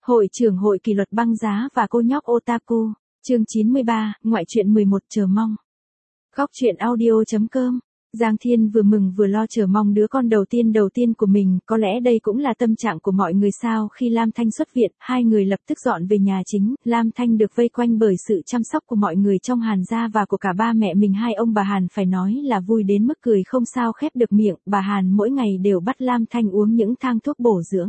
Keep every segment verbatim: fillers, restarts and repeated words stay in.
Hội trưởng hội kỷ luật băng giá và cô nhóc otaku, chương chín mươi ba, ngoại truyện mười một chờ mong. Góc truyện audio.com. Giang Thiên vừa mừng vừa lo chờ mong đứa con đầu tiên đầu tiên của mình, có lẽ đây cũng là tâm trạng của mọi người sao khi Lam Thanh xuất viện, hai người lập tức dọn về nhà chính, Lam Thanh được vây quanh bởi sự chăm sóc của mọi người trong Hàn gia và của cả ba mẹ mình hai ông bà Hàn phải nói là vui đến mức cười không sao khép được miệng, bà Hàn mỗi ngày đều bắt Lam Thanh uống những thang thuốc bổ dưỡng.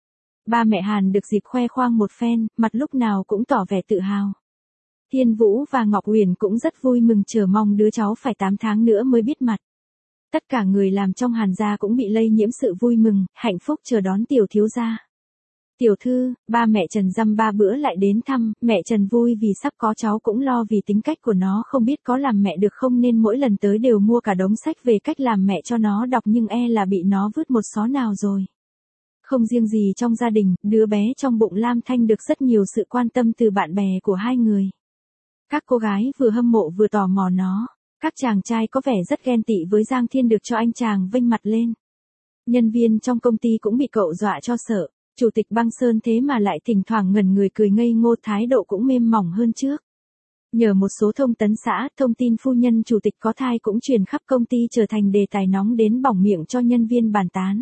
Ba mẹ Hàn được dịp khoe khoang một phen, mặt lúc nào cũng tỏ vẻ tự hào. Thiên Vũ và Ngọc Uyển cũng rất vui mừng chờ mong đứa cháu phải tám tháng nữa mới biết mặt. Tất cả người làm trong Hàn gia cũng bị lây nhiễm sự vui mừng, hạnh phúc chờ đón tiểu thiếu gia. Tiểu thư, ba mẹ Trần dăm ba bữa lại đến thăm, mẹ Trần vui vì sắp có cháu cũng lo vì tính cách của nó không biết có làm mẹ được không nên mỗi lần tới đều mua cả đống sách về cách làm mẹ cho nó đọc nhưng e là bị nó vứt một xó nào rồi. Không riêng gì trong gia đình, đứa bé trong bụng Lam Thanh được rất nhiều sự quan tâm từ bạn bè của hai người. Các cô gái vừa hâm mộ vừa tò mò nó. Các chàng trai có vẻ rất ghen tị với Giang Thiên được cho anh chàng vênh mặt lên. Nhân viên trong công ty cũng bị cậu dọa cho sợ. Chủ tịch Băng Sơn thế mà lại thỉnh thoảng ngẩn người cười ngây ngô, thái độ cũng mềm mỏng hơn trước. Nhờ một số thông tấn xã, thông tin phu nhân chủ tịch có thai cũng truyền khắp công ty trở thành đề tài nóng đến bỏng miệng cho nhân viên bàn tán.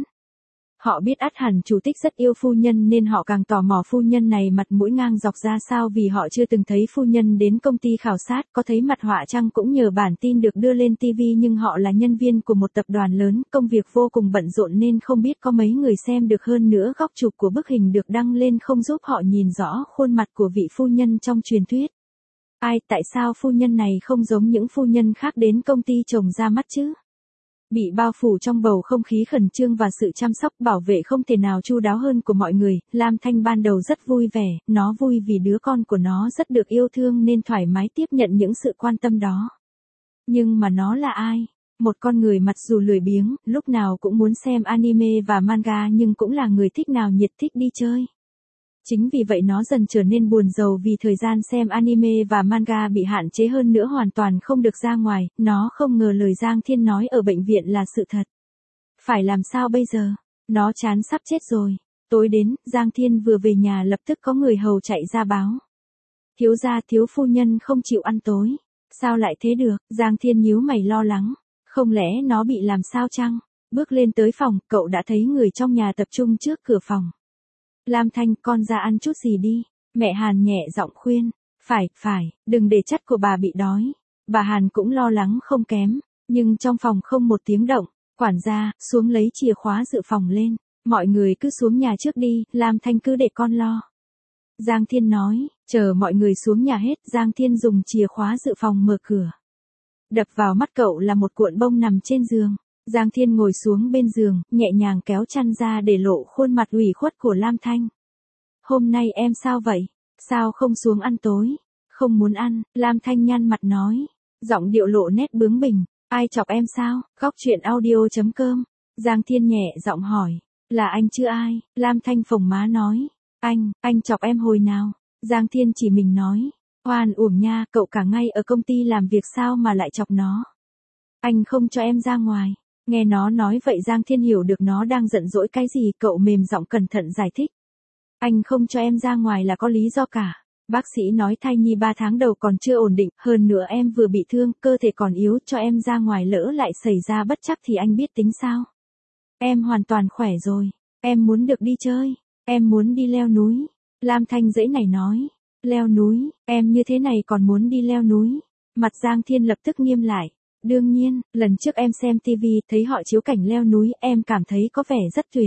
Họ biết ắt hẳn chủ tịch rất yêu phu nhân nên họ càng tò mò phu nhân này mặt mũi ngang dọc ra sao vì họ chưa từng thấy phu nhân đến công ty khảo sát, có thấy mặt họa chăng cũng nhờ bản tin được đưa lên ti vi nhưng họ là nhân viên của một tập đoàn lớn, công việc vô cùng bận rộn nên không biết có mấy người xem được hơn nữa góc chụp của bức hình được đăng lên không giúp họ nhìn rõ khuôn mặt của vị phu nhân trong truyền thuyết. Ai, tại sao phu nhân này không giống những phu nhân khác đến công ty chồng ra mắt chứ? Bị bao phủ trong bầu không khí khẩn trương và sự chăm sóc bảo vệ không thể nào chu đáo hơn của mọi người, Lam Thanh ban đầu rất vui vẻ, nó vui vì đứa con của nó rất được yêu thương nên thoải mái tiếp nhận những sự quan tâm đó. Nhưng mà nó là ai? Một con người mặc dù lười biếng, lúc nào cũng muốn xem anime và manga nhưng cũng là người thích nào nhiệt thích đi chơi. Chính vì vậy nó dần trở nên buồn rầu vì thời gian xem anime và manga bị hạn chế hơn nữa hoàn toàn không được ra ngoài, nó không ngờ lời Giang Thiên nói ở bệnh viện là sự thật. Phải làm sao bây giờ? Nó chán sắp chết rồi. Tối đến, Giang Thiên vừa về nhà lập tức có người hầu chạy ra báo. Thiếu gia thiếu phu nhân không chịu ăn tối. Sao lại thế được? Giang Thiên nhíu mày lo lắng. Không lẽ nó bị làm sao chăng? Bước lên tới phòng, cậu đã thấy người trong nhà tập trung trước cửa phòng. Lam Thanh, con ra ăn chút gì đi. Mẹ Hàn nhẹ giọng khuyên. Phải, phải, đừng để chất của bà bị đói. Bà Hàn cũng lo lắng không kém. Nhưng trong phòng không một tiếng động. Quản gia, xuống lấy chìa khóa dự phòng lên. Mọi người cứ xuống nhà trước đi, Lam Thanh cứ để con lo. Giang Thiên nói, chờ mọi người xuống nhà hết, Giang Thiên dùng chìa khóa dự phòng mở cửa. Đập vào mắt cậu là một cuộn bông nằm trên giường. Giang Thiên ngồi xuống bên giường, nhẹ nhàng kéo chăn ra để lộ khuôn mặt ủy khuất của Lam Thanh. Hôm nay em sao vậy? Sao không xuống ăn tối? Không muốn ăn, Lam Thanh nhăn mặt nói. Giọng điệu lộ nét bướng bỉnh. Ai chọc em sao? Góc truyện audio.com. Giang Thiên nhẹ giọng hỏi. Là anh chứ ai? Lam Thanh phồng má nói. Anh, anh chọc em hồi nào? Giang Thiên chỉ mình nói. Oan uổng nha, cậu cả ngày ở công ty làm việc sao mà lại chọc nó? Anh không cho em ra ngoài. Nghe nó nói vậy Giang Thiên hiểu được nó đang giận dỗi cái gì, cậu mềm giọng cẩn thận giải thích. Anh không cho em ra ngoài là có lý do cả. Bác sĩ nói thai nhi ba tháng đầu còn chưa ổn định, hơn nữa em vừa bị thương, cơ thể còn yếu, cho em ra ngoài lỡ lại xảy ra bất trắc thì anh biết tính sao? Em hoàn toàn khỏe rồi, em muốn được đi chơi, em muốn đi leo núi. Lam Thanh dãy này nói, leo núi, em như thế này còn muốn đi leo núi. Mặt Giang Thiên lập tức nghiêm lại. Đương nhiên, lần trước em xem ti vi thấy họ chiếu cảnh leo núi, em cảm thấy có vẻ rất tuyệt.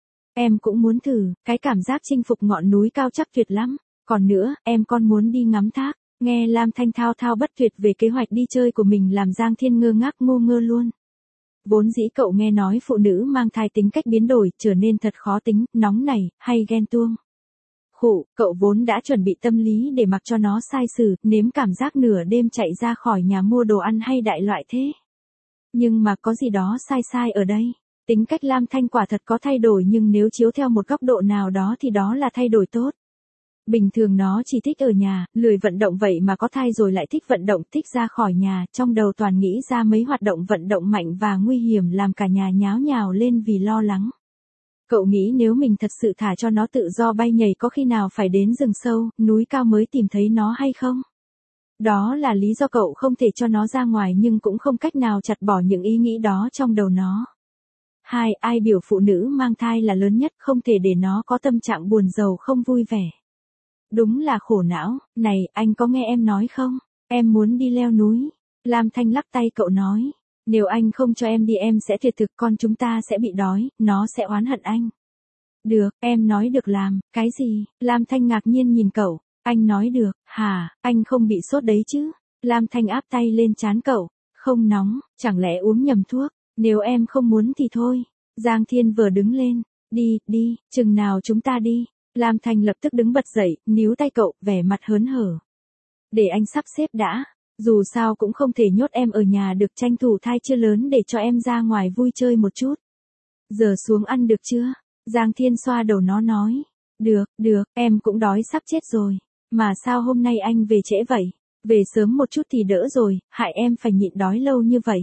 Em cũng muốn thử, cái cảm giác chinh phục ngọn núi cao chắc tuyệt lắm. Còn nữa, em còn muốn đi ngắm thác. Nghe Lam Thanh thao thao bất tuyệt về kế hoạch đi chơi của mình làm Giang Thiên ngơ ngác ngu ngơ luôn. Vốn dĩ cậu nghe nói phụ nữ mang thai tính cách biến đổi, trở nên thật khó tính, nóng nảy, hay ghen tuông. Khụ, cậu vốn đã chuẩn bị tâm lý để mặc cho nó sai xử, nếm cảm giác nửa đêm chạy ra khỏi nhà mua đồ ăn hay đại loại thế. Nhưng mà có gì đó sai sai ở đây. Tính cách Lam Thanh quả thật có thay đổi nhưng nếu chiếu theo một góc độ nào đó thì đó là thay đổi tốt. Bình thường nó chỉ thích ở nhà, lười vận động vậy mà có thai rồi lại thích vận động, thích ra khỏi nhà, trong đầu toàn nghĩ ra mấy hoạt động vận động mạnh và nguy hiểm làm cả nhà nháo nhào lên vì lo lắng. Cậu nghĩ nếu mình thật sự thả cho nó tự do bay nhảy có khi nào phải đến rừng sâu, núi cao mới tìm thấy nó hay không? Đó là lý do cậu không thể cho nó ra ngoài nhưng cũng không cách nào chặt bỏ những ý nghĩ đó trong đầu nó. Hai, ai biểu phụ nữ mang thai là lớn nhất, không thể để nó có tâm trạng buồn rầu không vui vẻ. Đúng là khổ não, này, anh có nghe em nói không? Em muốn đi leo núi. Lam Thanh lắc tay cậu nói. Nếu anh không cho em đi em sẽ tuyệt thực, con chúng ta sẽ bị đói, nó sẽ oán hận anh. Được, em nói được làm, cái gì? Lam Thanh ngạc nhiên nhìn cậu. Anh nói được, hả, anh không bị sốt đấy chứ? Lam Thanh áp tay lên trán cậu. Không nóng, chẳng lẽ uống nhầm thuốc? Nếu em không muốn thì thôi. Giang Thiên vừa đứng lên. Đi, đi, chừng nào chúng ta đi. Lam Thanh lập tức đứng bật dậy, níu tay cậu, vẻ mặt hớn hở. Để anh sắp xếp đã. Dù sao cũng không thể nhốt em ở nhà được, tranh thủ thai chưa lớn để cho em ra ngoài vui chơi một chút. Giờ xuống ăn được chưa? Giang Thiên xoa đầu nó nói. Được, được, em cũng đói sắp chết rồi. Mà sao hôm nay anh về trễ vậy? Về sớm một chút thì đỡ rồi, hại em phải nhịn đói lâu như vậy.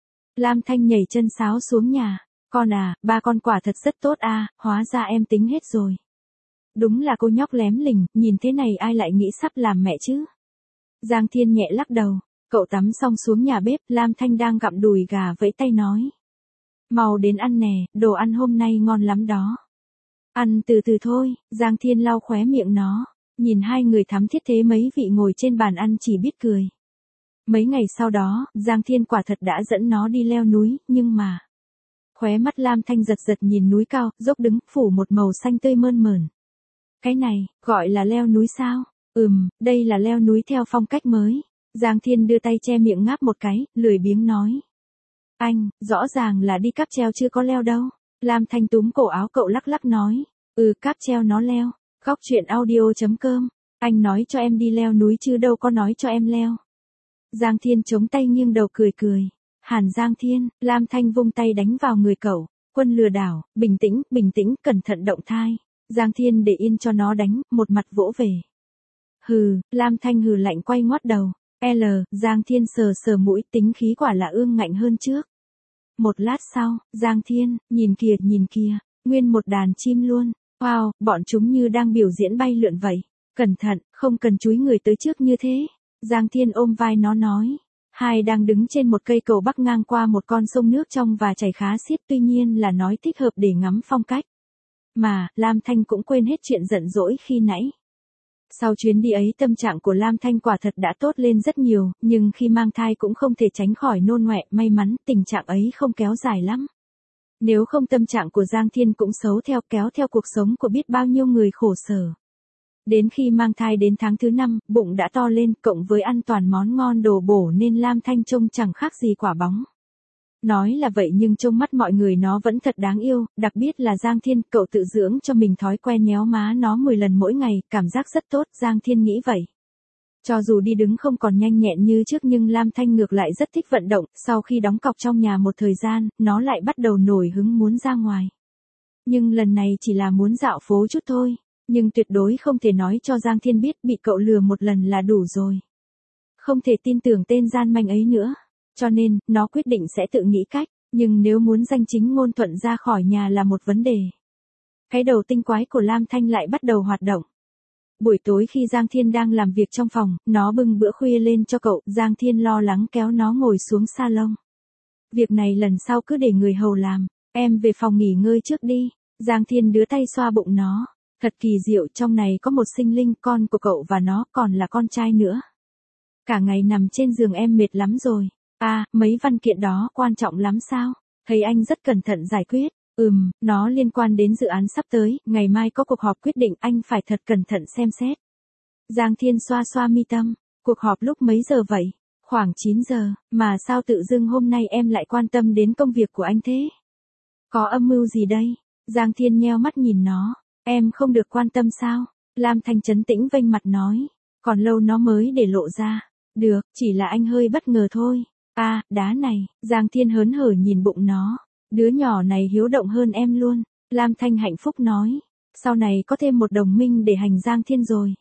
Lam Thanh nhảy chân sáo xuống nhà. Con à, ba con quả thật rất tốt à, hóa ra em tính hết rồi. Đúng là cô nhóc lém lỉnh, nhìn thế này ai lại nghĩ sắp làm mẹ chứ? Giang Thiên nhẹ lắc đầu. Cậu tắm xong xuống nhà bếp, Lam Thanh đang gặm đùi gà vẫy tay nói. Mau đến ăn nè, đồ ăn hôm nay ngon lắm đó. Ăn từ từ thôi, Giang Thiên lau khóe miệng nó. Nhìn hai người thắm thiết thế mấy vị ngồi trên bàn ăn chỉ biết cười. Mấy ngày sau đó, Giang Thiên quả thật đã dẫn nó đi leo núi, nhưng mà... Khóe mắt Lam Thanh giật giật nhìn núi cao, dốc đứng, phủ một màu xanh tươi mơn mởn. Cái này, gọi là leo núi sao? Ừm, đây là leo núi theo phong cách mới. Giang Thiên đưa tay che miệng ngáp một cái, lười biếng nói. Anh, rõ ràng là đi cáp treo chưa có leo đâu. Lam Thanh túm cổ áo cậu lắc lắc nói. Ừ, cáp treo nó leo. Góc truyện audio chấm com. Anh nói cho em đi leo núi chứ đâu có nói cho em leo. Giang Thiên chống tay nghiêng đầu cười cười. Hàn Giang Thiên, Lam Thanh vung tay đánh vào người cậu. Quân lừa đảo, bình tĩnh, bình tĩnh, cẩn thận động thai. Giang Thiên để yên cho nó đánh, một mặt vỗ về. Hừ, Lam Thanh hừ lạnh quay ngoắt đầu. L, Giang Thiên sờ sờ mũi, tính khí quả là ương ngạnh hơn trước. Một lát sau, Giang Thiên, nhìn kìa, nhìn kìa, nguyên một đàn chim luôn. Wow, bọn chúng như đang biểu diễn bay lượn vậy. Cẩn thận, không cần chúi người tới trước như thế. Giang Thiên ôm vai nó nói. Hai đang đứng trên một cây cầu bắc ngang qua một con sông nước trong và chảy khá xiết, tuy nhiên là nói thích hợp để ngắm phong cách. Mà, Lam Thanh cũng quên hết chuyện giận dỗi khi nãy. Sau chuyến đi ấy tâm trạng của Lam Thanh quả thật đã tốt lên rất nhiều, nhưng khi mang thai cũng không thể tránh khỏi nôn ngoẹ, may mắn tình trạng ấy không kéo dài lắm. Nếu không tâm trạng của Giang Thiên cũng xấu theo, kéo theo cuộc sống của biết bao nhiêu người khổ sở. Đến khi mang thai đến tháng thứ năm, bụng đã to lên, cộng với ăn toàn món ngon đồ bổ nên Lam Thanh trông chẳng khác gì quả bóng. Nói là vậy nhưng trong mắt mọi người nó vẫn thật đáng yêu, đặc biệt là Giang Thiên, cậu tự dưỡng cho mình thói quen nhéo má nó mười lần mỗi ngày, cảm giác rất tốt, Giang Thiên nghĩ vậy. Cho dù đi đứng không còn nhanh nhẹn như trước nhưng Lam Thanh ngược lại rất thích vận động, sau khi đóng cọc trong nhà một thời gian, nó lại bắt đầu nổi hứng muốn ra ngoài. Nhưng lần này chỉ là muốn dạo phố chút thôi, nhưng tuyệt đối không thể nói cho Giang Thiên biết, bị cậu lừa một lần là đủ rồi. Không thể tin tưởng tên gian manh ấy nữa. Cho nên, nó quyết định sẽ tự nghĩ cách, nhưng nếu muốn danh chính ngôn thuận ra khỏi nhà là một vấn đề. Cái đầu tinh quái của Lam Thanh lại bắt đầu hoạt động. Buổi tối khi Giang Thiên đang làm việc trong phòng, nó bưng bữa khuya lên cho cậu, Giang Thiên lo lắng kéo nó ngồi xuống salon. Việc này lần sau cứ để người hầu làm, em về phòng nghỉ ngơi trước đi. Giang Thiên đưa tay xoa bụng nó. Thật kỳ diệu, trong này có một sinh linh, con của cậu và nó còn là con trai nữa. Cả ngày nằm trên giường em mệt lắm rồi. À, mấy văn kiện đó quan trọng lắm sao? Thấy anh rất cẩn thận giải quyết. Ừm, nó liên quan đến dự án sắp tới, ngày mai có cuộc họp quyết định, anh phải thật cẩn thận xem xét. Giang Thiên xoa xoa mi tâm. Cuộc họp lúc mấy giờ vậy? Khoảng chín giờ, mà sao tự dưng hôm nay em lại quan tâm đến công việc của anh thế? Có âm mưu gì đây? Giang Thiên nheo mắt nhìn nó. Em không được quan tâm sao? Lam Thanh trấn tĩnh vênh mặt nói. Còn lâu nó mới để lộ ra. Được, chỉ là anh hơi bất ngờ thôi. À, đá này, Giang Thiên hớn hở nhìn bụng nó. Đứa nhỏ này hiếu động hơn em luôn. Lam Thanh hạnh phúc nói. Sau này có thêm một đồng minh để hành Giang Thiên rồi.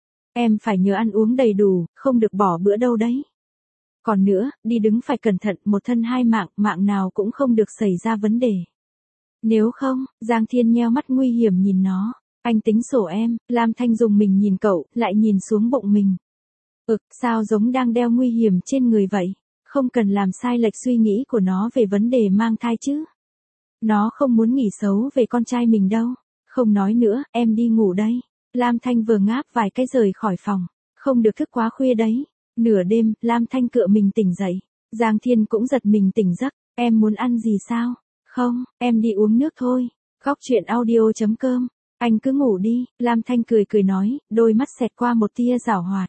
Em phải nhớ ăn uống đầy đủ, không được bỏ bữa đâu đấy. Còn nữa, đi đứng phải cẩn thận, một thân hai mạng, mạng nào cũng không được xảy ra vấn đề. Nếu không, Giang Thiên nheo mắt nguy hiểm nhìn nó. Anh tính sổ em, Lam Thanh dùng mình nhìn cậu, lại nhìn xuống bụng mình. Ực, sao giống đang đeo nguy hiểm trên người vậy? Không cần làm sai lệch suy nghĩ của nó về vấn đề mang thai chứ. Nó không muốn nghĩ xấu về con trai mình đâu. Không nói nữa, em đi ngủ đây. Lam Thanh vừa ngáp vài cái rời khỏi phòng. Không được thức quá khuya đấy. Nửa đêm, Lam Thanh cựa mình tỉnh dậy. Giang Thiên cũng giật mình tỉnh giấc. Em muốn ăn gì sao? Không, em đi uống nước thôi. Góc chuyện audio chấm com. Anh cứ ngủ đi, Lam Thanh cười cười nói, đôi mắt xẹt qua một tia giảo hoạt.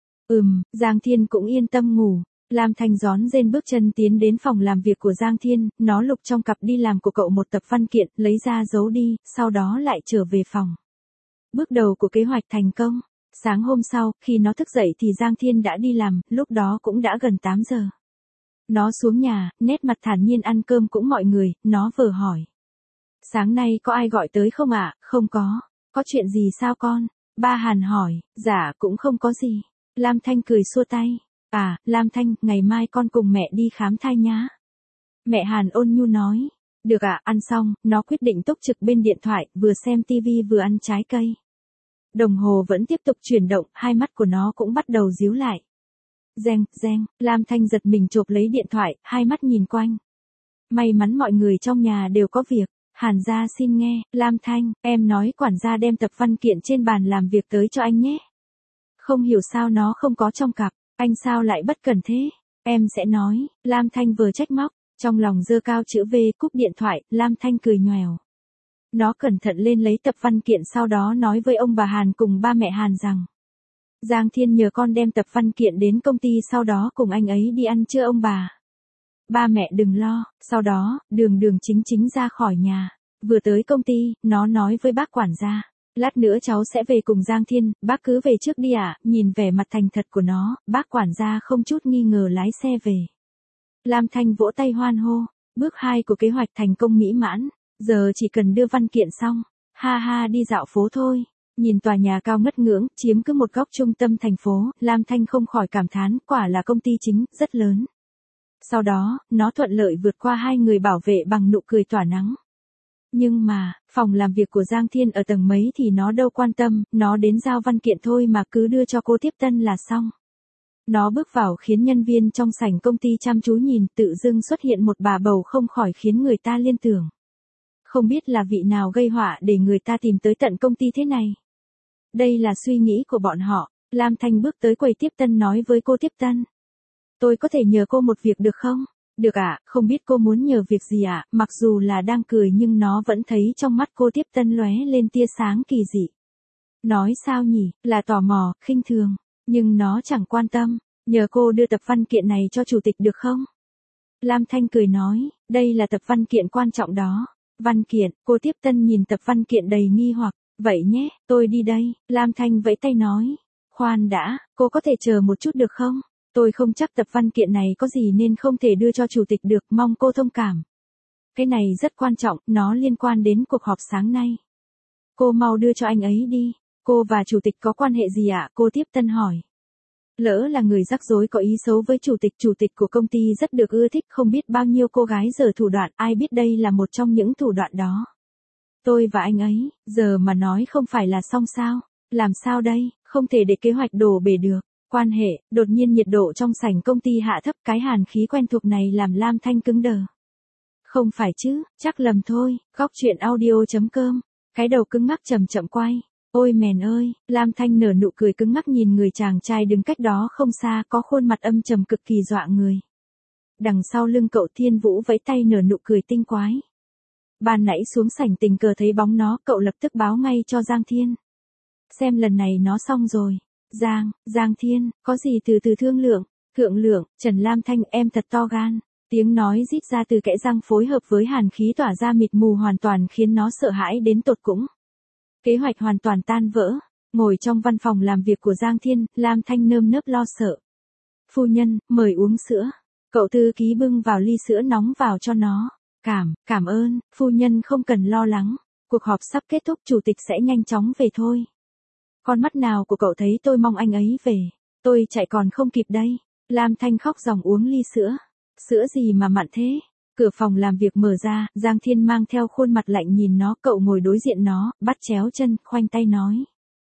Ừm, Giang Thiên cũng yên tâm ngủ. Lam Thanh rón rên bước chân tiến đến phòng làm việc của Giang Thiên, nó lục trong cặp đi làm của cậu một tập văn kiện, lấy ra giấu đi, sau đó lại trở về phòng. Bước đầu của kế hoạch thành công. Sáng hôm sau, khi nó thức dậy thì Giang Thiên đã đi làm, lúc đó cũng đã gần tám giờ. Nó xuống nhà, nét mặt thản nhiên ăn cơm cũng mọi người, nó vừa hỏi. Sáng nay có ai gọi tới không ạ? À? Không có. Có chuyện gì sao con? Ba Hàn hỏi. Dạ cũng không có gì. Lam Thanh cười xua tay. À, Lam Thanh, ngày mai con cùng mẹ đi khám thai nhá. Mẹ Hàn ôn nhu nói. Được ạ, à, ăn xong, nó quyết định túc trực bên điện thoại, vừa xem tivi vừa ăn trái cây. Đồng hồ vẫn tiếp tục chuyển động, hai mắt của nó cũng bắt đầu díu lại. Reng, reng, Lam Thanh giật mình chộp lấy điện thoại, hai mắt nhìn quanh. May mắn mọi người trong nhà đều có việc. Hàn gia xin nghe, Lam Thanh, em nói quản gia đem tập văn kiện trên bàn làm việc tới cho anh nhé. Không hiểu sao nó không có trong cặp, anh sao lại bất cẩn thế? Em sẽ nói, Lam Thanh vừa trách móc, trong lòng giơ cao chữ V cúp điện thoại, Lam Thanh cười nhoẻo. Nó cẩn thận lên lấy tập văn kiện sau đó nói với ông bà Hàn cùng ba mẹ Hàn rằng. Giang Thiên nhờ con đem tập văn kiện đến công ty sau đó cùng anh ấy đi ăn trưa ông bà. Ba mẹ đừng lo, sau đó, đường đường chính chính ra khỏi nhà. Vừa tới công ty, nó nói với bác quản gia. Lát nữa cháu sẽ về cùng Giang Thiên, bác cứ về trước đi ạ. À? Nhìn vẻ mặt thành thật của nó, bác quản gia không chút nghi ngờ lái xe về. Lam Thanh vỗ tay hoan hô. Bước hai của kế hoạch thành công mỹ mãn. Giờ chỉ cần đưa văn kiện xong. Ha ha đi dạo phố thôi. Nhìn tòa nhà cao ngất ngưỡng, chiếm cứ một góc trung tâm thành phố, Lam Thanh không khỏi cảm thán, quả là công ty chính, rất lớn. Sau đó, nó thuận lợi vượt qua hai người bảo vệ bằng nụ cười tỏa nắng. Nhưng mà, phòng làm việc của Giang Thiên ở tầng mấy thì nó đâu quan tâm, nó đến giao văn kiện thôi mà cứ đưa cho cô tiếp tân là xong. Nó bước vào khiến nhân viên trong sảnh công ty chăm chú nhìn, tự dưng xuất hiện một bà bầu không khỏi khiến người ta liên tưởng. Không biết là vị nào gây họa để người ta tìm tới tận công ty thế này. Đây là suy nghĩ của bọn họ. Lam Thanh bước tới quầy tiếp tân nói với cô tiếp tân. Tôi có thể nhờ cô một việc được không? Được ạ, à, không biết cô muốn nhờ việc gì ạ, à? Mặc dù là đang cười nhưng nó vẫn thấy trong mắt cô tiếp tân lóe lên tia sáng kỳ dị. Nói sao nhỉ, là tò mò, khinh thường, nhưng nó chẳng quan tâm, nhờ cô đưa tập văn kiện này cho chủ tịch được không? Lam Thanh cười nói, đây là tập văn kiện quan trọng đó. Văn kiện, cô tiếp tân nhìn tập văn kiện đầy nghi hoặc, vậy nhé, tôi đi đây, Lam Thanh vẫy tay nói. Khoan đã, cô có thể chờ một chút được không? Tôi không chắc tập văn kiện này có gì nên không thể đưa cho chủ tịch được, mong cô thông cảm. Cái này rất quan trọng, nó liên quan đến cuộc họp sáng nay. Cô mau đưa cho anh ấy đi. Cô và chủ tịch có quan hệ gì ạ? À? Cô tiếp tân hỏi. Lỡ là người rắc rối có ý xấu với chủ tịch, chủ tịch của công ty rất được ưa thích, không biết bao nhiêu cô gái giở thủ đoạn, ai biết đây là một trong những thủ đoạn đó. Tôi và anh ấy, giờ mà nói không phải là xong sao? Làm sao đây, không thể để kế hoạch đổ bể được. Quan hệ, đột nhiên nhiệt độ trong sảnh công ty hạ thấp, cái hàn khí quen thuộc này làm Lam Thanh cứng đờ. Không phải chứ, chắc lầm thôi, góc chuyện audio chấm com, cái đầu cứng ngắc chậm chậm quay. Ôi mèn ơi, Lam Thanh nở nụ cười cứng ngắc nhìn người chàng trai đứng cách đó không xa có khuôn mặt âm trầm cực kỳ dọa người. Đằng sau lưng cậu Thiên Vũ vẫy tay nở nụ cười tinh quái. Ban nãy xuống sảnh tình cờ thấy bóng nó, cậu lập tức báo ngay cho Giang Thiên. Xem lần này nó xong rồi. Giang, Giang Thiên, có gì từ từ thương lượng, thượng lượng, Trần Lam Thanh em thật to gan. Tiếng nói rít ra từ kẽ răng phối hợp với hàn khí tỏa ra mịt mù hoàn toàn khiến nó sợ hãi đến tột cùng. Kế hoạch hoàn toàn tan vỡ, ngồi trong văn phòng làm việc của Giang Thiên, Lam Thanh nơm nớp lo sợ. Phu nhân, mời uống sữa. Cậu thư ký bưng vào ly sữa nóng vào cho nó. Cảm, cảm ơn, phu nhân không cần lo lắng. Cuộc họp sắp kết thúc, chủ tịch sẽ nhanh chóng về thôi. Con mắt nào của cậu thấy tôi mong anh ấy về. Tôi chạy còn không kịp đây. Lam Thanh khóc ròng uống ly sữa. Sữa gì mà mặn thế? Cửa phòng làm việc mở ra, Giang Thiên mang theo khuôn mặt lạnh nhìn nó, cậu ngồi đối diện nó, bắt chéo chân, khoanh tay nói.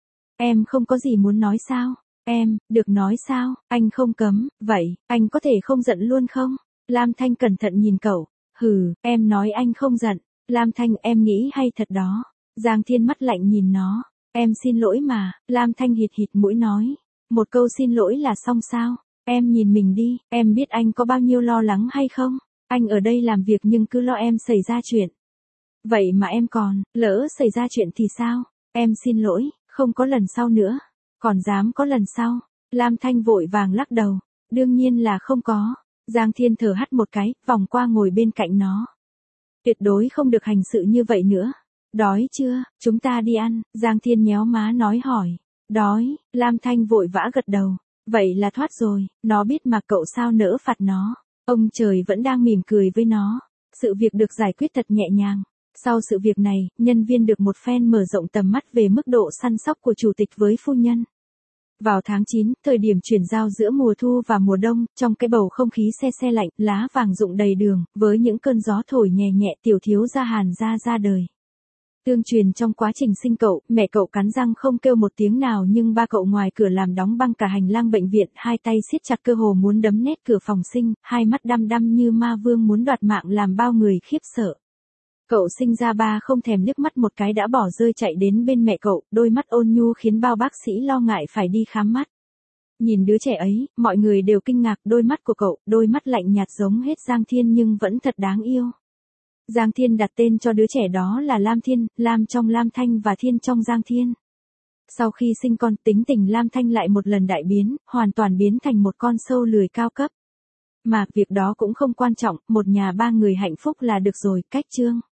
Em không có gì muốn nói sao? Em, được nói sao? Anh không cấm, vậy, anh có thể không giận luôn không? Lam Thanh cẩn thận nhìn cậu. Hừ, em nói anh không giận. Lam Thanh, em nghĩ hay thật đó. Giang Thiên mắt lạnh nhìn nó. Em xin lỗi mà. Lam Thanh hít hít mũi nói. Một câu xin lỗi là xong sao? Em nhìn mình đi, em biết anh có bao nhiêu lo lắng hay không? Anh ở đây làm việc nhưng cứ lo em xảy ra chuyện. Vậy mà em còn, lỡ xảy ra chuyện thì sao? Em xin lỗi, không có lần sau nữa. Còn dám có lần sau? Lam Thanh vội vàng lắc đầu. Đương nhiên là không có. Giang Thiên thở hắt một cái, vòng qua ngồi bên cạnh nó. Tuyệt đối không được hành sự như vậy nữa. Đói chưa, chúng ta đi ăn, Giang Thiên nhéo má nói hỏi. Đói, Lam Thanh vội vã gật đầu. Vậy là thoát rồi, nó biết mà cậu sao nỡ phạt nó. Ông trời vẫn đang mỉm cười với nó. Sự việc được giải quyết thật nhẹ nhàng. Sau sự việc này, nhân viên được một phen mở rộng tầm mắt về mức độ săn sóc của chủ tịch với phu nhân. Vào tháng chín, thời điểm chuyển giao giữa mùa thu và mùa đông, trong cái bầu không khí se se lạnh, lá vàng rụng đầy đường, với những cơn gió thổi nhẹ nhẹ, tiểu thiếu gia Hàn gia ra đời. Tương truyền trong quá trình sinh cậu, mẹ cậu cắn răng không kêu một tiếng nào nhưng ba cậu ngoài cửa làm đóng băng cả hành lang bệnh viện, hai tay siết chặt cơ hồ muốn đấm nét cửa phòng sinh, hai mắt đăm đăm như ma vương muốn đoạt mạng làm bao người khiếp sợ. Cậu sinh ra ba không thèm liếc mắt một cái đã bỏ rơi chạy đến bên mẹ cậu, đôi mắt ôn nhu khiến bao bác sĩ lo ngại phải đi khám mắt. Nhìn đứa trẻ ấy, mọi người đều kinh ngạc, đôi mắt của cậu, đôi mắt lạnh nhạt giống hết Giang Thiên nhưng vẫn thật đáng yêu. Giang Thiên đặt tên cho đứa trẻ đó là Lam Thiên, Lam trong Lam Thanh và Thiên trong Giang Thiên. Sau khi sinh con, tính tình Lam Thanh lại một lần đại biến, hoàn toàn biến thành một con sâu lười cao cấp. Mà, việc đó cũng không quan trọng, một nhà ba người hạnh phúc là được rồi, cách chương.